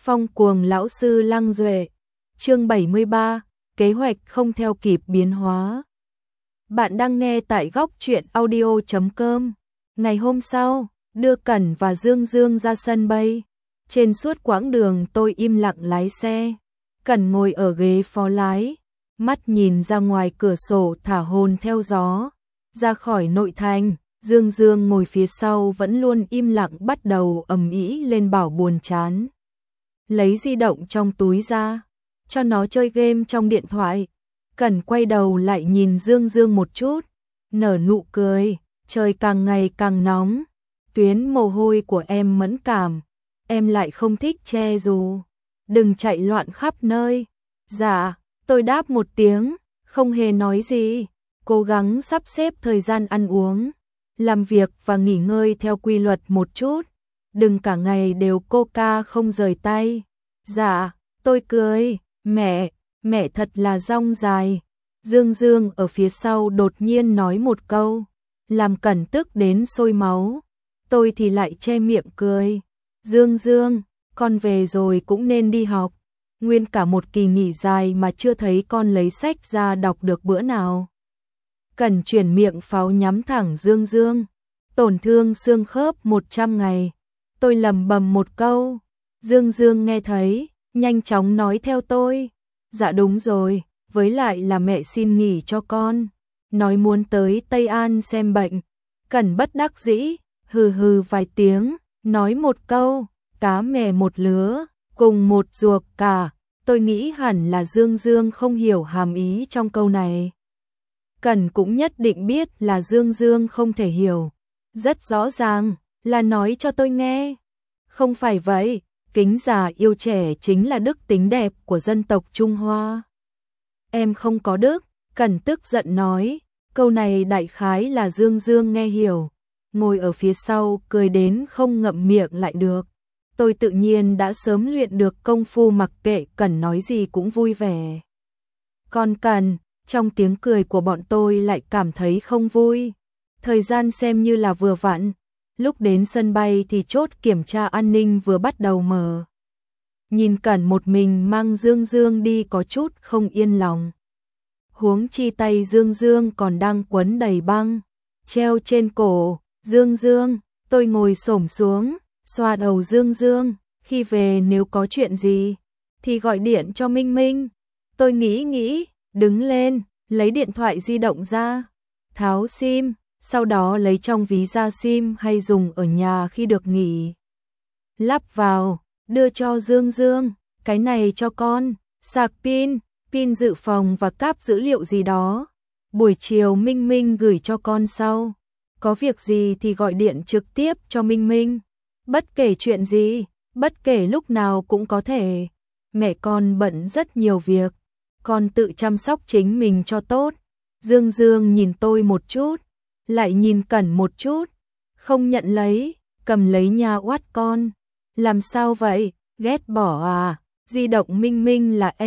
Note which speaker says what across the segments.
Speaker 1: Phong cuồng lão sư Lăng Duệ. Chương 73, kế hoạch không theo kịp biến hóa. Bạn đang nghe tại góc truyện audio.com. Ngày hôm sau, đưa Cẩn và Dương Dương ra sân bay. Trên suốt quãng đường tôi im lặng lái xe. Cẩn ngồi ở ghế phó lái, mắt nhìn ra ngoài cửa sổ thả hồn theo gió. Ra khỏi nội thành, Dương Dương ngồi phía sau vẫn luôn im lặng bắt đầu ầm ĩ lên bảo buồn chán. Lấy di động trong túi ra, cho nó chơi game trong điện thoại. Cẩn quay đầu lại nhìn Dương Dương một chút, nở nụ cười, trời càng ngày càng nóng. Tuyến mồ hôi của em mẫn cảm, em lại không thích che dù. Đừng chạy loạn khắp nơi. Dạ, tôi đáp một tiếng, không hề nói gì, cố gắng sắp xếp thời gian ăn uống, làm việc và nghỉ ngơi theo quy luật một chút. Đừng cả ngày đều coca không rời tay. Dạ, tôi cười, mẹ thật là dong dài. Dương Dương ở phía sau đột nhiên nói một câu, làm Cẩn tức đến sôi máu. Tôi thì lại che miệng cười. Dương Dương, con về rồi cũng nên đi học. Nguyên cả một kỳ nghỉ dài mà chưa thấy con lấy sách ra đọc được bữa nào. Cẩn chuyển miệng pháo nhắm thẳng Dương Dương. Tổn thương xương khớp 100 ngày. Tôi lẩm bẩm một câu. Dương Dương nghe thấy, nhanh chóng nói theo tôi. Dạ đúng rồi, với lại là mẹ xin nghỉ cho con. Nói muốn tới Tây An xem bệnh. Cẩn bất đắc dĩ, hừ vài tiếng, nói một câu, cá mè một lứa, cùng một ruột cả. Tôi nghĩ hẳn là Dương Dương không hiểu hàm ý trong câu này. Cẩn cũng nhất định biết là Dương Dương không thể hiểu. Rất rõ ràng, là nói cho tôi nghe. Không phải vậy, kính già yêu trẻ chính là đức tính đẹp của dân tộc Trung Hoa. Em không có đức, Cẩn tức giận nói. Câu này đại khái là Dương Dương nghe hiểu. Ngồi ở phía sau cười đến không ngậm miệng lại được. Tôi tự nhiên đã sớm luyện được công phu mặc kệ Cẩn nói gì cũng vui vẻ. Còn Cẩn, trong tiếng cười của bọn tôi lại cảm thấy không vui. Thời gian xem như là vừa vặn. Lúc đến sân bay thì chốt kiểm tra an ninh vừa bắt đầu mở. Nhìn Cẩn một mình mang Dương Dương đi có chút không yên lòng. Huống chi tay Dương Dương còn đang quấn đầy băng, treo trên cổ. Dương Dương, tôi ngồi xổm xuống, xoa đầu Dương Dương, khi về nếu có chuyện gì, thì gọi điện cho Minh Minh. Tôi nghĩ, đứng lên, lấy điện thoại di động ra, tháo sim, sau đó lấy trong ví ra sim hay dùng ở nhà khi được nghỉ. Lắp vào, đưa cho Dương Dương, cái này cho con, sạc pin dự phòng và cáp dữ liệu gì đó. Buổi chiều Minh Minh gửi cho con sau. Có việc gì thì gọi điện trực tiếp cho Minh Minh. Bất kể chuyện gì, bất kể lúc nào cũng có thể. Mẹ con bận rất nhiều việc, con tự chăm sóc chính mình cho tốt. Dương Dương nhìn tôi một chút, lại nhìn Cẩn một chút, không nhận lấy, cầm lấy nha oát con. Làm sao vậy, ghét bỏ à? Di động Minh Minh là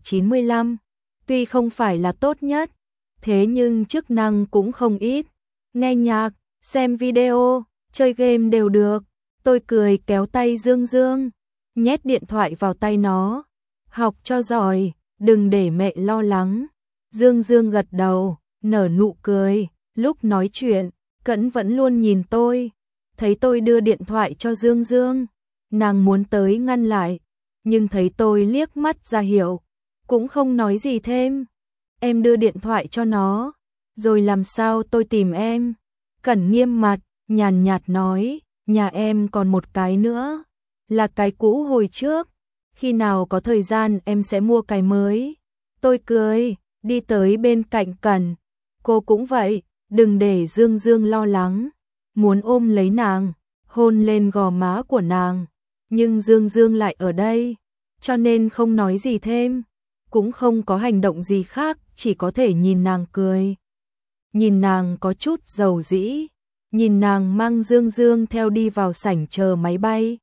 Speaker 1: N95, tuy không phải là tốt nhất, thế nhưng chức năng cũng không ít. Nghe nhạc, xem video, chơi game đều được. Tôi cười kéo tay Dương Dương, nhét điện thoại vào tay nó. Học cho giỏi, đừng để mẹ lo lắng. Dương Dương gật đầu, nở nụ cười. Lúc nói chuyện, Cẩn vẫn luôn nhìn tôi. Thấy tôi đưa điện thoại cho Dương Dương, nàng muốn tới ngăn lại, nhưng thấy tôi liếc mắt ra hiệu, cũng không nói gì thêm. Em đưa điện thoại cho nó, rồi làm sao tôi tìm em? Cẩn nghiêm mặt, nhàn nhạt nói, nhà em còn một cái nữa, là cái cũ hồi trước, khi nào có thời gian em sẽ mua cái mới. Tôi cười, đi tới bên cạnh Cẩn, cô cũng vậy, đừng để Dương Dương lo lắng, muốn ôm lấy nàng, hôn lên gò má của nàng, nhưng Dương Dương lại ở đây, cho nên không nói gì thêm, cũng không có hành động gì khác, chỉ có thể nhìn nàng cười. Nhìn nàng có chút dầu dĩ, nhìn nàng mang Dương Dương theo đi vào sảnh chờ máy bay.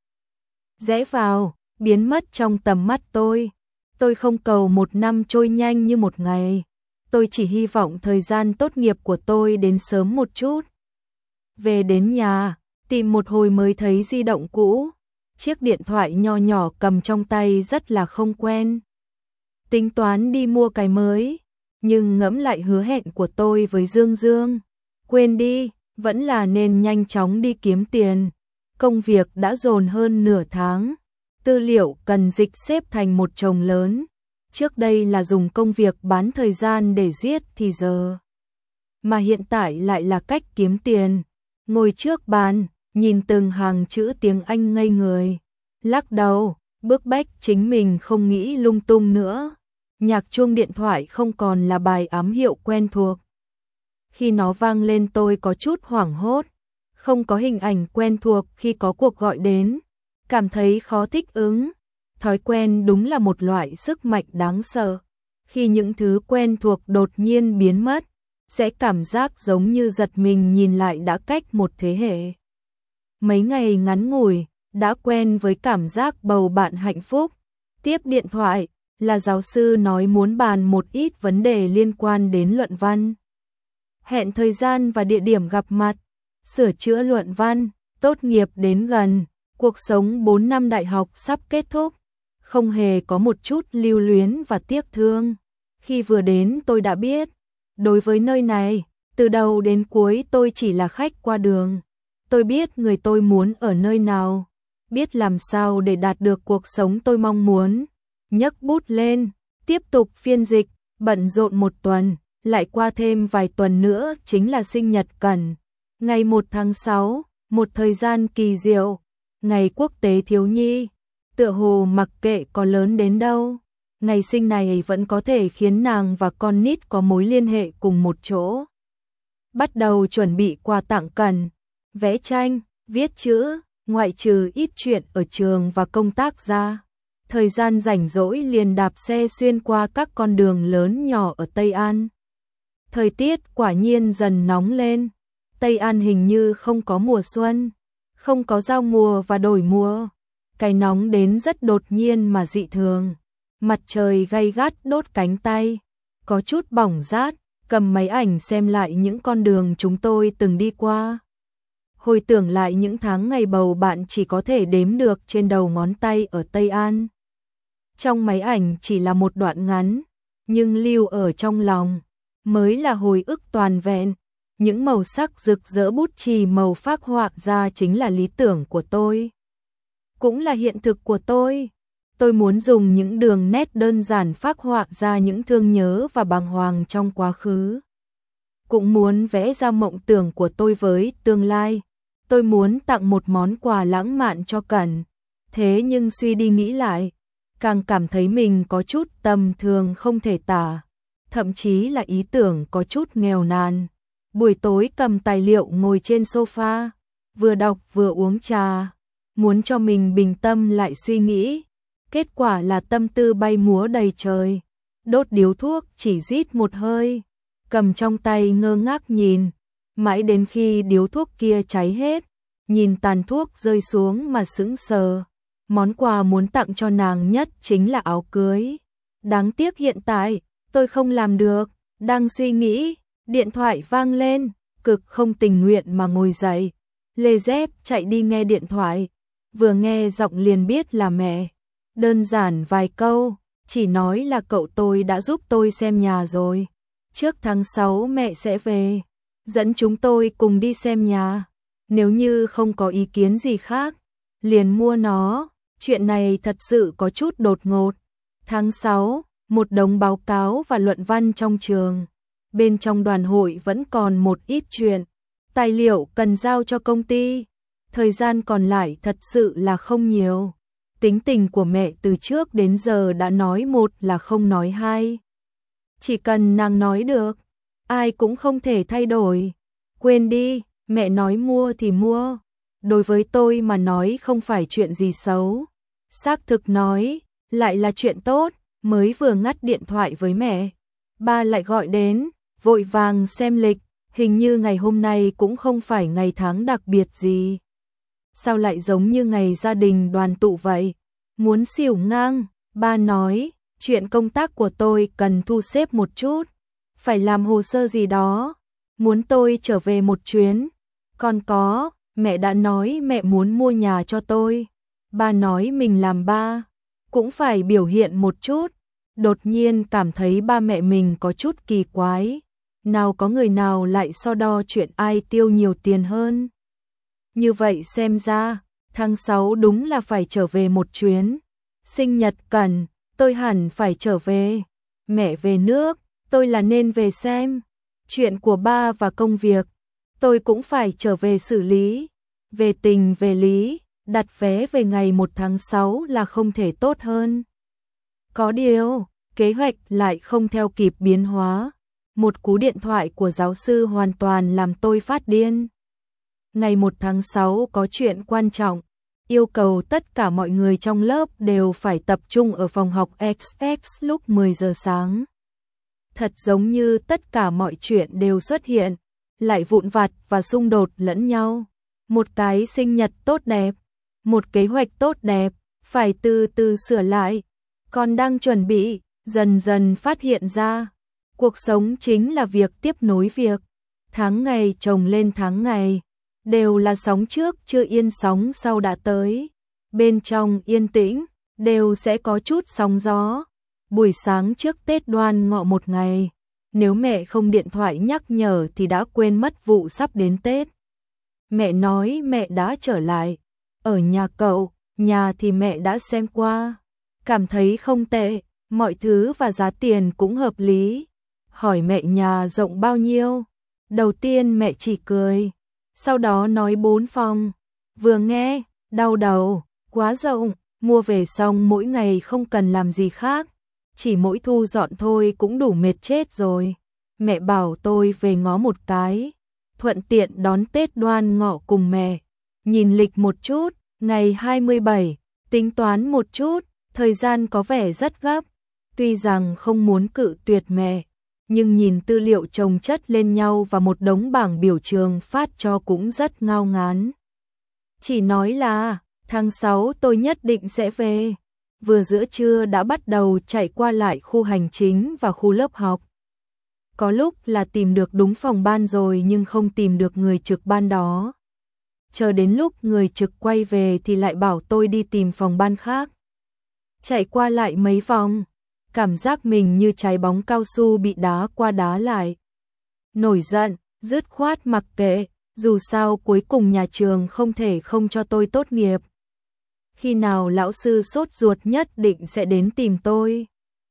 Speaker 1: Rẽ vào, biến mất trong tầm mắt tôi. Tôi không cầu một năm trôi nhanh như một ngày. Tôi chỉ hy vọng thời gian tốt nghiệp của tôi đến sớm một chút. Về đến nhà, tìm một hồi mới thấy di động cũ. chiếc điện thoại nho nhỏ cầm trong tay rất là không quen. Tính toán đi mua cái mới, nhưng ngẫm lại hứa hẹn của tôi với Dương Dương, quên đi, vẫn là nên nhanh chóng đi kiếm tiền. Công việc đã dồn hơn nửa tháng, tư liệu cần dịch xếp thành một chồng lớn. Trước đây là dùng công việc bán thời gian để giết thì giờ, mà hiện tại lại là cách kiếm tiền. Ngồi trước bàn, nhìn từng hàng chữ tiếng Anh ngây người, lắc đầu, bức bách chính mình không nghĩ lung tung nữa. Nhạc chuông điện thoại không còn là bài ám hiệu quen thuộc. Khi nó vang lên tôi có chút hoảng hốt, không có hình ảnh quen thuộc khi có cuộc gọi đến, cảm thấy khó thích ứng. Thói quen đúng là một loại sức mạnh đáng sợ. Khi những thứ quen thuộc đột nhiên biến mất, sẽ cảm giác giống như giật mình nhìn lại đã cách một thế hệ. Mấy ngày ngắn ngủi, đã quen với cảm giác bầu bạn hạnh phúc. Tiếp điện thoại, là giáo sư nói muốn bàn một ít vấn đề liên quan đến luận văn. Hẹn thời gian và địa điểm gặp mặt, sửa chữa luận văn, tốt nghiệp đến gần, cuộc sống 4 năm đại học sắp kết thúc. Không hề có một chút lưu luyến và tiếc thương. Khi vừa đến tôi đã biết, đối với nơi này, từ đầu đến cuối tôi chỉ là khách qua đường. Tôi biết người tôi muốn ở nơi nào, biết làm sao để đạt được cuộc sống tôi mong muốn. Nhấc bút lên, tiếp tục phiên dịch, bận rộn một tuần, lại qua thêm vài tuần nữa chính là sinh nhật Cẩn. Ngày 1 tháng 6, một thời gian kỳ diệu, ngày quốc tế thiếu nhi. Tựa hồ mặc kệ có lớn đến đâu, ngày sinh này vẫn có thể khiến nàng và con nít có mối liên hệ cùng một chỗ. Bắt đầu chuẩn bị quà tặng Cẩn, vẽ tranh, viết chữ, ngoại trừ ít chuyện ở trường và công tác ra. Thời gian rảnh rỗi liền đạp xe xuyên qua các con đường lớn nhỏ ở Tây An. Thời tiết quả nhiên dần nóng lên, Tây An hình như không có mùa xuân, không có giao mùa và đổi mùa. Cái nóng đến rất đột nhiên mà dị thường. Mặt trời gay gắt đốt cánh tay, có chút bỏng rát, cầm máy ảnh xem lại những con đường chúng tôi từng đi qua. Hồi tưởng lại những tháng ngày bầu bạn chỉ có thể đếm được trên đầu ngón tay ở Tây An. Trong máy ảnh chỉ là một đoạn ngắn, nhưng lưu ở trong lòng mới là hồi ức toàn vẹn. Những màu sắc rực rỡ bút chì màu phác họa ra chính là lý tưởng của tôi, cũng là hiện thực của tôi. Tôi muốn dùng những đường nét đơn giản phác họa ra những thương nhớ và bàng hoàng trong quá khứ. Cũng muốn vẽ ra mộng tưởng của tôi với tương lai. Tôi muốn tặng một món quà lãng mạn cho Cẩn. Thế nhưng suy đi nghĩ lại, càng cảm thấy mình có chút tầm thường không thể tả. Thậm chí là ý tưởng có chút nghèo nàn. Buổi tối cầm tài liệu ngồi trên sofa, vừa đọc vừa uống trà. Muốn cho mình bình tâm lại suy nghĩ. Kết quả là tâm tư bay múa đầy trời. Đốt điếu thuốc chỉ rít một hơi, cầm trong tay ngơ ngác nhìn, mãi đến khi điếu thuốc kia cháy hết, nhìn tàn thuốc rơi xuống mà sững sờ. Món quà muốn tặng cho nàng nhất chính là áo cưới. Đáng tiếc hiện tại, tôi không làm được. Đang suy nghĩ, điện thoại vang lên, cực không tình nguyện mà ngồi dậy. Lê dép chạy đi nghe điện thoại, vừa nghe giọng liền biết là mẹ. Đơn giản vài câu, chỉ nói là cậu tôi đã giúp tôi xem nhà rồi. Trước tháng 6 mẹ sẽ về, dẫn chúng tôi cùng đi xem nhà. Nếu như không có ý kiến gì khác, liền mua nó. Chuyện này thật sự có chút đột ngột. Tháng 6, một đống báo cáo và luận văn trong trường. Bên trong đoàn hội vẫn còn một ít chuyện, tài liệu cần giao cho công ty. Thời gian còn lại thật sự là không nhiều. Tính tình của mẹ từ trước đến giờ đã nói một là không nói hai. Chỉ cần nàng nói được, ai cũng không thể thay đổi. Quên đi, mẹ nói mua thì mua. Đối với tôi mà nói không phải chuyện gì xấu. Xác thực nói, lại là chuyện tốt. Mới vừa ngắt điện thoại với mẹ, ba lại gọi đến, vội vàng xem lịch. Hình như ngày hôm nay cũng không phải ngày tháng đặc biệt gì. Sao lại giống như ngày gia đình đoàn tụ vậy? Muốn xỉu ngang. Ba nói, chuyện công tác của tôi cần thu xếp một chút, phải làm hồ sơ gì đó, muốn tôi trở về một chuyến. Còn có, mẹ đã nói mẹ muốn mua nhà cho tôi. Ba nói mình làm ba, cũng phải biểu hiện một chút. Đột nhiên cảm thấy ba mẹ mình có chút kỳ quái. Nào có người nào lại so đo chuyện ai tiêu nhiều tiền hơn. Như vậy xem ra, tháng 6 đúng là phải trở về một chuyến. Sinh nhật Cẩn, tôi hẳn phải trở về. Mẹ về nước, tôi là nên về xem. Chuyện của ba và công việc, tôi cũng phải trở về xử lý. Về tình về lý, đặt vé về ngày 1 tháng 6 là không thể tốt hơn. Có điều, kế hoạch lại không theo kịp biến hóa. Một cú điện thoại của giáo sư hoàn toàn làm tôi phát điên. Ngày 1 tháng 6 có chuyện quan trọng, yêu cầu tất cả mọi người trong lớp đều phải tập trung ở phòng học XX lúc 10 giờ sáng. Thật giống như tất cả mọi chuyện đều xuất hiện, lại vụn vặt và xung đột lẫn nhau. Một cái sinh nhật tốt đẹp, một kế hoạch tốt đẹp, phải từ từ sửa lại. Còn đang chuẩn bị, dần dần phát hiện ra, cuộc sống chính là việc tiếp nối việc. Tháng ngày chồng lên tháng ngày, đều là sóng trước chưa yên sóng sau đã tới. Bên trong yên tĩnh, đều sẽ có chút sóng gió. Buổi sáng trước Tết Đoan Ngọ một ngày, nếu mẹ không điện thoại nhắc nhở thì đã quên mất vụ sắp đến Tết. Mẹ nói mẹ đã trở lại. Ở nhà cậu, nhà thì mẹ đã xem qua. Cảm thấy không tệ, mọi thứ và giá tiền cũng hợp lý. Hỏi mẹ nhà rộng bao nhiêu? Đầu tiên mẹ chỉ cười, sau đó nói 4 phòng. Vừa nghe, đau đầu, quá rộng, mua về xong mỗi ngày không cần làm gì khác. Chỉ mỗi thu dọn thôi cũng đủ mệt chết rồi. Mẹ bảo tôi về ngó một cái, thuận tiện đón Tết Đoan Ngọ cùng mẹ. Nhìn lịch một chút, ngày 27, tính toán một chút, thời gian có vẻ rất gấp. Tuy rằng không muốn cự tuyệt mẹ, nhưng nhìn tư liệu chồng chất lên nhau và một đống bảng biểu trường phát cho cũng rất ngao ngán. Chỉ nói là, tháng 6 tôi nhất định sẽ về. Vừa giữa trưa đã bắt đầu chạy qua lại khu hành chính và khu lớp học. Có lúc là tìm được đúng phòng ban rồi nhưng không tìm được người trực ban đó. Chờ đến lúc người trực quay về thì lại bảo tôi đi tìm phòng ban khác. Chạy qua lại mấy vòng, cảm giác mình như trái bóng cao su bị đá qua đá lại. Nổi giận, dứt khoát mặc kệ, dù sao cuối cùng nhà trường không thể không cho tôi tốt nghiệp. Khi nào lão sư sốt ruột nhất định sẽ đến tìm tôi.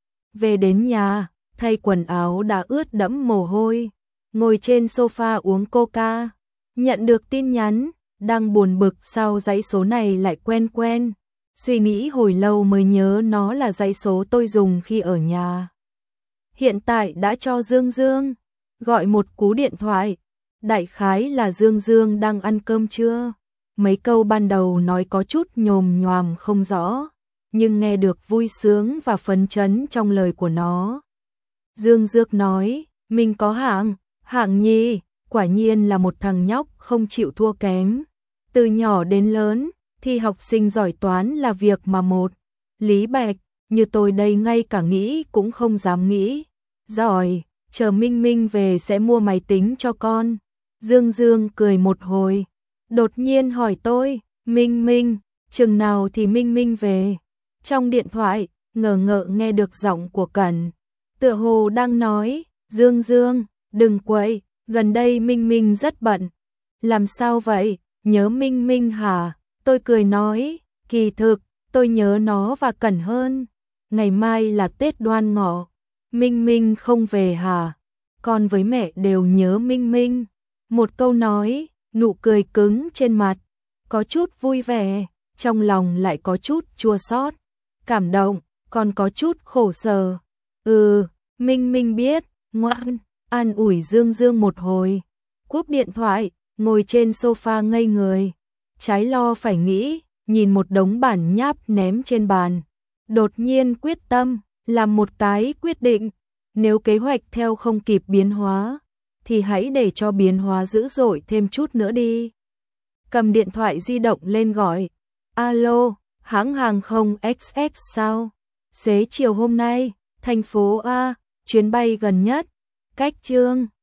Speaker 1: Về đến nhà, thay quần áo đã ướt đẫm mồ hôi, ngồi trên sofa uống coca, nhận được tin nhắn, đang buồn bực sao dãy số này lại quen quen. Suy nghĩ hồi lâu mới nhớ nó là dãy số tôi dùng khi ở nhà. Hiện tại đã cho Dương Dương gọi một cú điện thoại, đại khái là Dương Dương đang ăn cơm trưa. Mấy câu ban đầu nói có chút nhồm nhoàm không rõ, nhưng nghe được vui sướng và phấn chấn trong lời của nó. Dương Dương nói, mình có hạng nhì, quả nhiên là một thằng nhóc không chịu thua kém. Từ nhỏ đến lớn, thì học sinh giỏi toán là việc mà một. Lý Bạch, như tôi đây ngay cả nghĩ cũng không dám nghĩ. Giỏi, chờ Minh Minh về sẽ mua máy tính cho con. Dương Dương cười một hồi, đột nhiên hỏi tôi, Minh Minh, chừng nào thì Minh Minh về? Trong điện thoại, ngờ ngợ nghe được giọng của Cẩn. Tựa hồ đang nói, Dương Dương, đừng quậy, gần đây Minh Minh rất bận. Làm sao vậy, nhớ Minh Minh hả? Tôi cười nói, kỳ thực, tôi nhớ nó và Cẩn hơn. Ngày mai là Tết Đoan Ngọ, Minh Minh không về hả? Con với mẹ đều nhớ Minh Minh. Một câu nói, nụ cười cứng trên mặt, có chút vui vẻ, trong lòng lại có chút chua xót, cảm động, còn có chút khổ sở. Minh Minh biết, ngoan, an ủi Dương Dương một hồi. Cúp điện thoại, ngồi trên sofa ngây người, trái lo phải nghĩ, nhìn một đống bản nháp ném trên bàn. Đột nhiên quyết tâm, làm một cái quyết định, nếu kế hoạch theo không kịp biến hóa, thì hãy để cho biến hóa dữ dội thêm chút nữa đi. Cầm điện thoại di động lên gọi, alo, hãng hàng không XX sao? Xế chiều hôm nay, thành phố A, chuyến bay gần nhất, cách Chương